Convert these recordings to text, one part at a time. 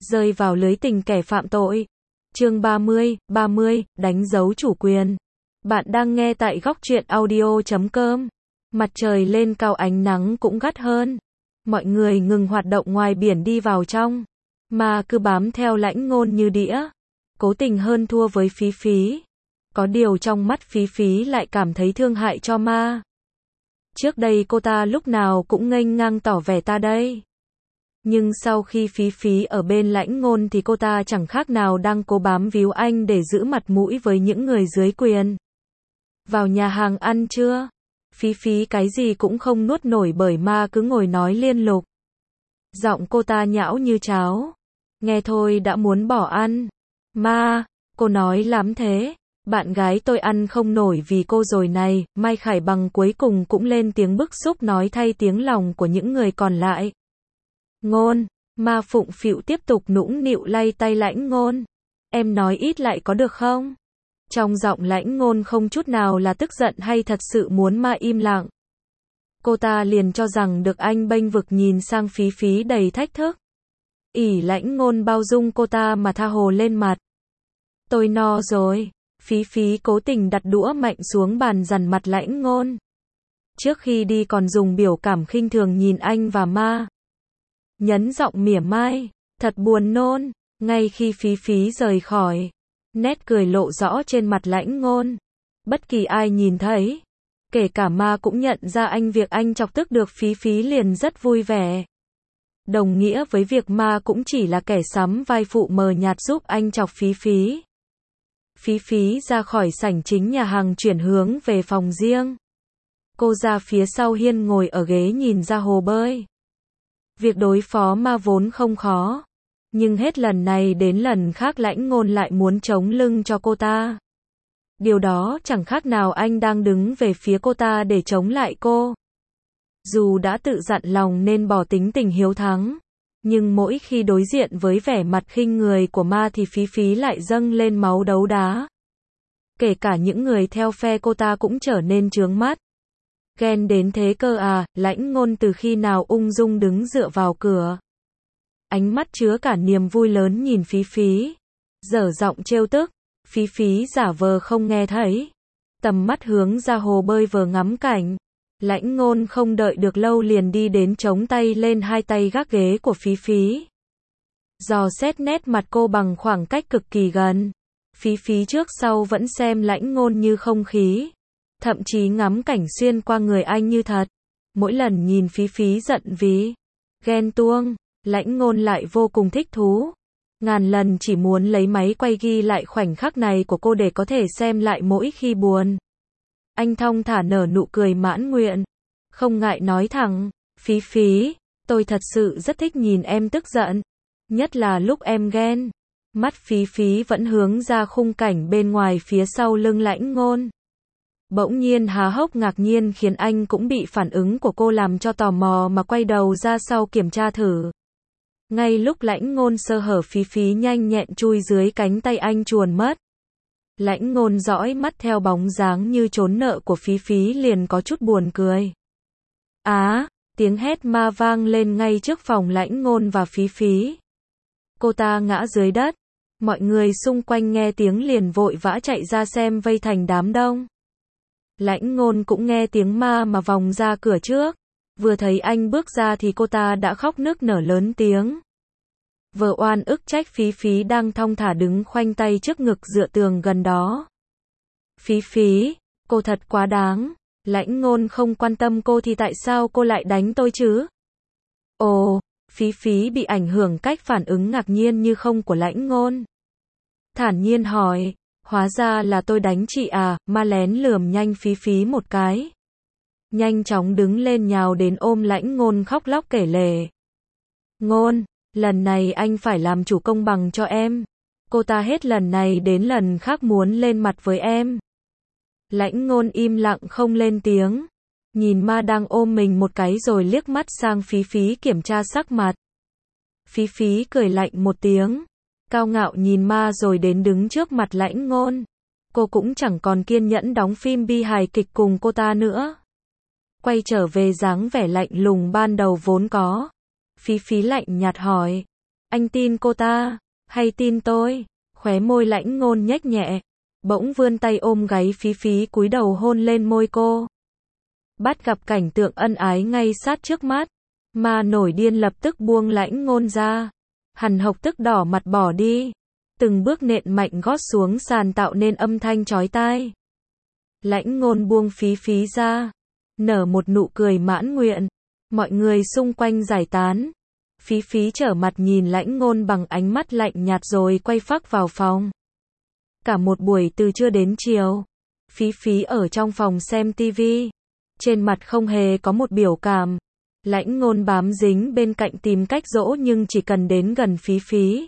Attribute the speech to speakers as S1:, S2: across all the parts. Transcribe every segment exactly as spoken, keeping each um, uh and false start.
S1: rơi vào lưới tình kẻ phạm tội. Chương ba mươi, ba mươi, đánh dấu chủ quyền. Bạn đang nghe tại góc truyện audio chấm com. Mặt trời lên cao, ánh nắng cũng gắt hơn. Mọi người ngừng hoạt động ngoài biển đi vào trong. Ma cứ bám theo Lãnh Ngôn như đĩa. Cố tình hơn thua với Phí Phí. Có điều trong mắt Phí Phí lại cảm thấy thương hại cho Ma. Trước đây cô ta lúc nào cũng nghênh ngang tỏ vẻ ta đây. Nhưng sau khi Phí Phí ở bên Lãnh Ngôn thì cô ta chẳng khác nào đang cố bám víu anh để giữ mặt mũi với những người dưới quyền. Vào nhà hàng ăn chưa? Phí Phí cái gì cũng không nuốt nổi bởi Ma cứ ngồi nói liên lục. Giọng cô ta nhão như cháo. Nghe thôi đã muốn bỏ ăn. Ma, cô nói lắm thế. Bạn gái tôi ăn không nổi vì cô rồi này. Mai Khải Bằng cuối cùng cũng lên tiếng bức xúc nói thay tiếng lòng của những người còn lại. Ngôn, Ma phụng phịu tiếp tục nũng nịu lay tay Lãnh Ngôn. Em nói ít lại có được không? Trong giọng Lãnh Ngôn không chút nào là tức giận hay thật sự muốn Ma im lặng. Cô ta liền cho rằng được anh bênh vực, nhìn sang Phí Phí đầy thách thức. ỉ Lãnh Ngôn bao dung cô ta mà tha hồ lên mặt. Tôi no rồi. Phí Phí cố tình đặt đũa mạnh xuống bàn dằn mặt Lãnh Ngôn. Trước khi đi còn dùng biểu cảm khinh thường nhìn anh và Ma. Nhấn giọng mỉa mai. Thật buồn nôn. Ngay khi Phí Phí rời khỏi, nét cười lộ rõ trên mặt Lãnh Ngôn. Bất kỳ ai nhìn thấy, kể cả Ma cũng nhận ra anh việc anh chọc tức được Phí Phí liền rất vui vẻ. Đồng nghĩa với việc Ma cũng chỉ là kẻ sắm vai phụ mờ nhạt giúp anh chọc Phí Phí. Phí Phí ra khỏi sảnh chính nhà hàng chuyển hướng về phòng riêng. Cô ra phía sau hiên ngồi ở ghế nhìn ra hồ bơi. Việc đối phó Ma vốn không khó. Nhưng hết lần này đến lần khác Lãnh Ngôn lại muốn chống lưng cho cô ta. Điều đó chẳng khác nào anh đang đứng về phía cô ta để chống lại cô. Dù đã tự dặn lòng nên bỏ tính tình hiếu thắng, nhưng mỗi khi đối diện với vẻ mặt khinh người của Ma thì Phí Phí lại dâng lên máu đấu đá. Kể cả những người theo phe cô ta cũng trở nên chướng mắt. Ghen đến thế cơ à? Lãnh Ngôn từ khi nào ung dung đứng dựa vào cửa. Ánh mắt chứa cả niềm vui lớn nhìn Phí Phí. Dở giọng trêu tức. Phí Phí giả vờ không nghe thấy. Tầm mắt hướng ra hồ bơi vờ ngắm cảnh. Lãnh Ngôn không đợi được lâu liền đi đến chống tay lên hai tay gác ghế của Phí Phí. Dò xét nét mặt cô bằng khoảng cách cực kỳ gần. Phí Phí trước sau vẫn xem Lãnh Ngôn như không khí. Thậm chí ngắm cảnh xuyên qua người anh như thật. Mỗi lần nhìn Phí Phí giận vì ghen tuông, Lãnh Ngôn lại vô cùng thích thú. Ngàn lần chỉ muốn lấy máy quay ghi lại khoảnh khắc này của cô để có thể xem lại mỗi khi buồn. Anh thong thả nở nụ cười mãn nguyện. Không ngại nói thẳng, Phí Phí, tôi thật sự rất thích nhìn em tức giận. Nhất là lúc em ghen. Mắt Phí Phí vẫn hướng ra khung cảnh bên ngoài phía sau lưng Lãnh Ngôn. Bỗng nhiên há hốc ngạc nhiên khiến anh cũng bị phản ứng của cô làm cho tò mò mà quay đầu ra sau kiểm tra thử. Ngay lúc Lãnh Ngôn sơ hở, Phí Phí nhanh nhẹn chui dưới cánh tay anh chuồn mất. Lãnh Ngôn dõi mắt theo bóng dáng như trốn nợ của Phí Phí liền có chút buồn cười. Á, tiếng hét Ma vang lên ngay trước phòng Lãnh Ngôn và Phí Phí. Cô ta ngã dưới đất. Mọi người xung quanh nghe tiếng liền vội vã chạy ra xem, vây thành đám đông. Lãnh Ngôn cũng nghe tiếng Ma mà vòng ra cửa trước. Vừa thấy anh bước ra thì cô ta đã khóc nức nở lớn tiếng. Vợ oan ức trách Phí Phí đang thong thả đứng khoanh tay trước ngực dựa tường gần đó. Phí Phí, cô thật quá đáng. Lãnh Ngôn không quan tâm cô thì tại sao cô lại đánh tôi chứ? Ồ, Phí Phí bị ảnh hưởng cách phản ứng ngạc nhiên như không của Lãnh Ngôn. Thản nhiên hỏi, hóa ra là tôi đánh chị à? Ma lén lườm nhanh Phí Phí một cái. Nhanh chóng đứng lên nhào đến ôm Lãnh Ngôn khóc lóc kể lể. Ngôn, lần này anh phải làm chủ công bằng cho em. Cô ta hết lần này đến lần khác muốn lên mặt với em. Lãnh Ngôn im lặng không lên tiếng. Nhìn Ma đang ôm mình một cái rồi liếc mắt sang Phí Phí kiểm tra sắc mặt. Phí Phí cười lạnh một tiếng. Cao ngạo nhìn Ma rồi đến đứng trước mặt Lãnh Ngôn. Cô cũng chẳng còn kiên nhẫn đóng phim bi hài kịch cùng cô ta nữa. Quay trở về dáng vẻ lạnh lùng ban đầu vốn có. Phí Phí lạnh nhạt hỏi. Anh tin cô ta, hay tin tôi? Khóe môi Lãnh Ngôn nhếch nhẹ, bỗng vươn tay ôm gáy Phí Phí cúi đầu hôn lên môi cô. Bắt gặp cảnh tượng ân ái ngay sát trước mắt, Ma nổi điên lập tức buông Lãnh Ngôn ra. Hắn hộc tức đỏ mặt bỏ đi, từng bước nện mạnh gót xuống sàn tạo nên âm thanh chói tai. Lãnh Ngôn buông Phí Phí ra, nở một nụ cười mãn nguyện. Mọi người xung quanh giải tán. Phí Phí trở mặt nhìn Lãnh Ngôn bằng ánh mắt lạnh nhạt rồi quay phác vào phòng. Cả một buổi từ trưa đến chiều, Phí Phí ở trong phòng xem tivi. Trên mặt không hề có một biểu cảm. Lãnh Ngôn bám dính bên cạnh tìm cách dỗ nhưng chỉ cần đến gần Phí Phí,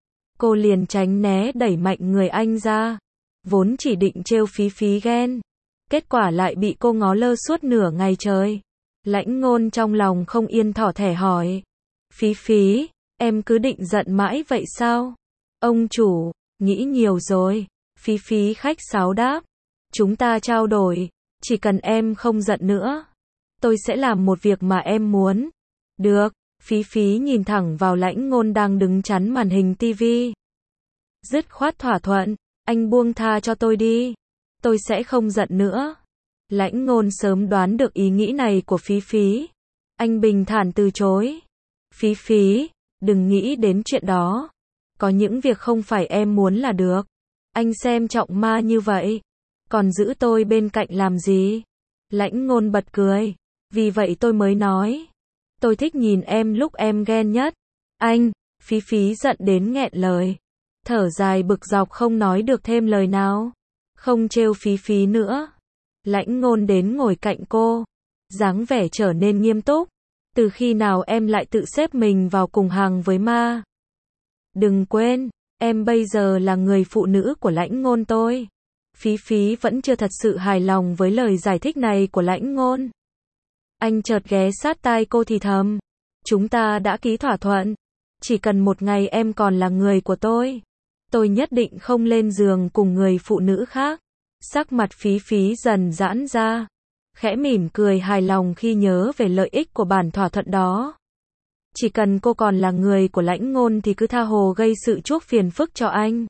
S1: cô liền tránh né đẩy mạnh người anh ra. Vốn chỉ định trêu Phí Phí ghen, kết quả lại bị cô ngó lơ suốt nửa ngày trời. Lãnh Ngôn trong lòng không yên thỏ thẻ hỏi. Phí Phí, em cứ định giận mãi vậy sao? Ông chủ, nghĩ nhiều rồi. Phí Phí khách sáo đáp. Chúng ta trao đổi, chỉ cần em không giận nữa, tôi sẽ làm một việc mà em muốn. Được, Phí Phí nhìn thẳng vào Lãnh Ngôn đang đứng chắn màn hình tivi. Dứt khoát thỏa thuận, anh buông tha cho tôi đi. Tôi sẽ không giận nữa. Lãnh Ngôn sớm đoán được ý nghĩ này của Phí Phí. Anh bình thản từ chối. Phí Phí, đừng nghĩ đến chuyện đó. Có những việc không phải em muốn là được. Anh xem trọng Ma như vậy, còn giữ tôi bên cạnh làm gì? Lãnh Ngôn bật cười. Vì vậy tôi mới nói. Tôi thích nhìn em lúc em ghen nhất. Anh, Phí Phí giận đến nghẹn lời. Thở dài bực dọc không nói được thêm lời nào. Không trêu Phí Phí nữa. Lãnh Ngôn đến ngồi cạnh cô, dáng vẻ trở nên nghiêm túc. Từ khi nào em lại tự xếp mình vào cùng hàng với Ma? Đừng quên, em bây giờ là người phụ nữ của Lãnh Ngôn tôi. Phí Phí vẫn chưa thật sự hài lòng với lời giải thích này của Lãnh Ngôn. Anh chợt ghé sát tai cô thì thầm. Chúng ta đã ký thỏa thuận. Chỉ cần một ngày em còn là người của tôi, tôi nhất định không lên giường cùng người phụ nữ khác. Sắc mặt Phí Phí dần giãn ra, khẽ mỉm cười hài lòng khi nhớ về lợi ích của bản thỏa thuận đó. Chỉ cần cô còn là người của Lãnh Ngôn thì cứ tha hồ gây sự chuốc phiền phức cho anh.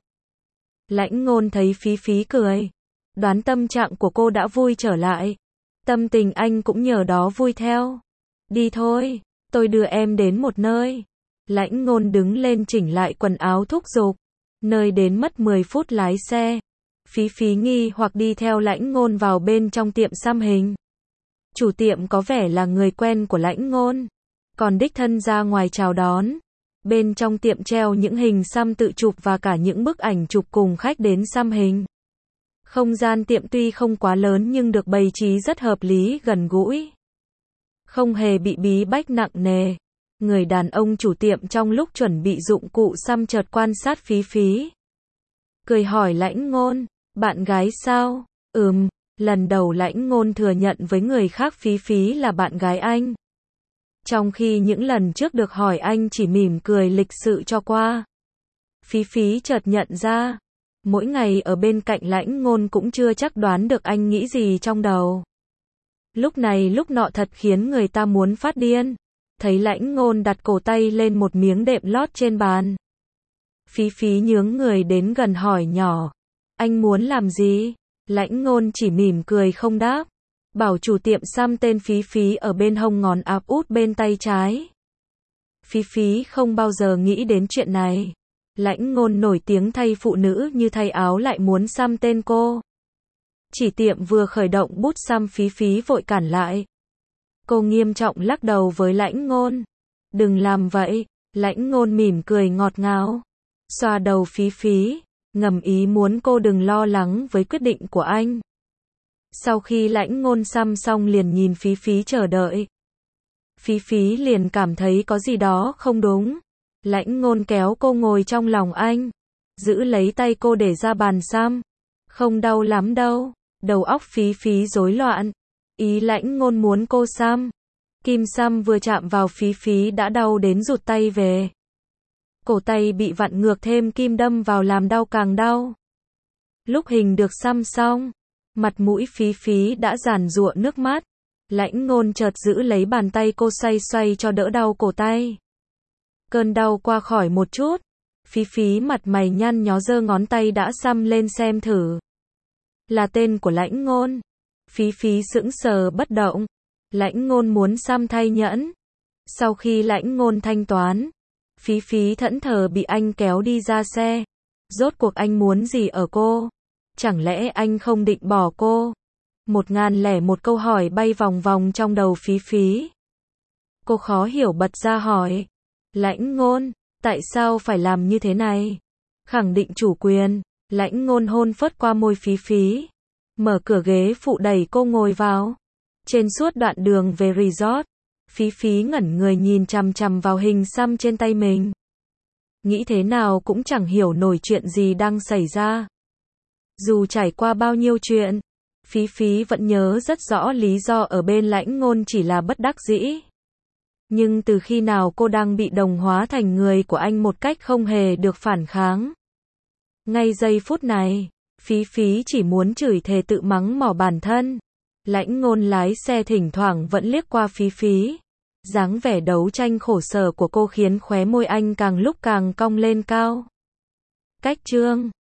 S1: Lãnh Ngôn thấy Phí Phí cười, đoán tâm trạng của cô đã vui trở lại. Tâm tình anh cũng nhờ đó vui theo. Đi thôi, tôi đưa em đến một nơi. Lãnh Ngôn đứng lên chỉnh lại quần áo thúc giục. Nơi đến mất mười phút lái xe. Phí Phí nghi hoặc đi theo Lãnh Ngôn vào bên trong tiệm xăm hình. Chủ tiệm có vẻ là người quen của Lãnh Ngôn, còn đích thân ra ngoài chào đón. Bên trong tiệm treo những hình xăm tự chụp và cả những bức ảnh chụp cùng khách đến xăm hình. Không gian tiệm tuy không quá lớn nhưng được bày trí rất hợp lý, gần gũi. Không hề bị bí bách nặng nề. Người đàn ông chủ tiệm trong lúc chuẩn bị dụng cụ xăm chợt quan sát Phí Phí. Cười hỏi Lãnh Ngôn, bạn gái sao? Ừm, lần đầu Lãnh Ngôn thừa nhận với người khác Phí Phí là bạn gái anh. Trong khi những lần trước được hỏi anh chỉ mỉm cười lịch sự cho qua. Phí Phí chợt nhận ra, mỗi ngày ở bên cạnh Lãnh Ngôn cũng chưa chắc đoán được anh nghĩ gì trong đầu. Lúc này lúc nọ thật khiến người ta muốn phát điên. Thấy Lãnh Ngôn đặt cổ tay lên một miếng đệm lót trên bàn. Phí Phí nhướng người đến gần hỏi nhỏ. Anh muốn làm gì? Lãnh Ngôn chỉ mỉm cười không đáp. Bảo chủ tiệm xăm tên Phí Phí ở bên hông ngón áp út bên tay trái. Phí Phí không bao giờ nghĩ đến chuyện này. Lãnh Ngôn nổi tiếng thay phụ nữ như thay áo lại muốn xăm tên cô. Chỉ tiệm vừa khởi động bút xăm Phí Phí vội cản lại. Cô nghiêm trọng lắc đầu với Lãnh Ngôn. Đừng làm vậy. Lãnh Ngôn mỉm cười ngọt ngào, xoa đầu Phí Phí, ngầm ý muốn cô đừng lo lắng với quyết định của anh. Sau khi Lãnh Ngôn xăm xong liền nhìn Phí Phí chờ đợi. Phí Phí liền cảm thấy có gì đó không đúng. Lãnh Ngôn kéo cô ngồi trong lòng anh, giữ lấy tay cô để ra bàn xăm. Không đau lắm đâu. Đầu óc Phí Phí rối loạn. Ý Lãnh Ngôn muốn cô xăm. Kim xăm vừa chạm vào Phí Phí đã đau đến rụt tay về. Cổ tay bị vặn ngược thêm kim đâm vào làm đau càng đau. Lúc hình được xăm xong, mặt mũi Phí Phí đã giàn giụa nước mắt. Lãnh Ngôn chợt giữ lấy bàn tay cô xoay xoay cho đỡ đau cổ tay. Cơn đau qua khỏi một chút. Phí Phí mặt mày nhăn nhó giơ ngón tay đã xăm lên xem thử. Là tên của Lãnh Ngôn. Phí Phí sững sờ bất động. Lãnh Ngôn muốn xăm thay nhẫn. Sau khi Lãnh Ngôn thanh toán, Phí Phí thẫn thờ bị anh kéo đi ra xe. Rốt cuộc anh muốn gì ở cô? Chẳng lẽ anh không định bỏ cô? Một ngàn lẻ một câu hỏi bay vòng vòng trong đầu Phí Phí. Cô khó hiểu bật ra hỏi. Lãnh Ngôn, tại sao phải làm như thế này? Khẳng định chủ quyền. Lãnh Ngôn hôn phớt qua môi Phí Phí. Mở cửa ghế phụ đẩy cô ngồi vào. Trên suốt đoạn đường về resort, Phí Phí ngẩn người nhìn chằm chằm vào hình xăm trên tay mình. Nghĩ thế nào cũng chẳng hiểu nổi chuyện gì đang xảy ra. Dù trải qua bao nhiêu chuyện, Phí Phí vẫn nhớ rất rõ lý do ở bên Lãnh Ngôn chỉ là bất đắc dĩ. Nhưng từ khi nào cô đang bị đồng hóa thành người của anh một cách không hề được phản kháng. Ngay giây phút này, Phí Phí chỉ muốn chửi thề tự mắng mỏ bản thân. Lãnh Ngôn lái xe thỉnh thoảng vẫn liếc qua Phí Phí. Dáng vẻ đấu tranh khổ sở của cô khiến khóe môi anh càng lúc càng cong lên cao. Cách chương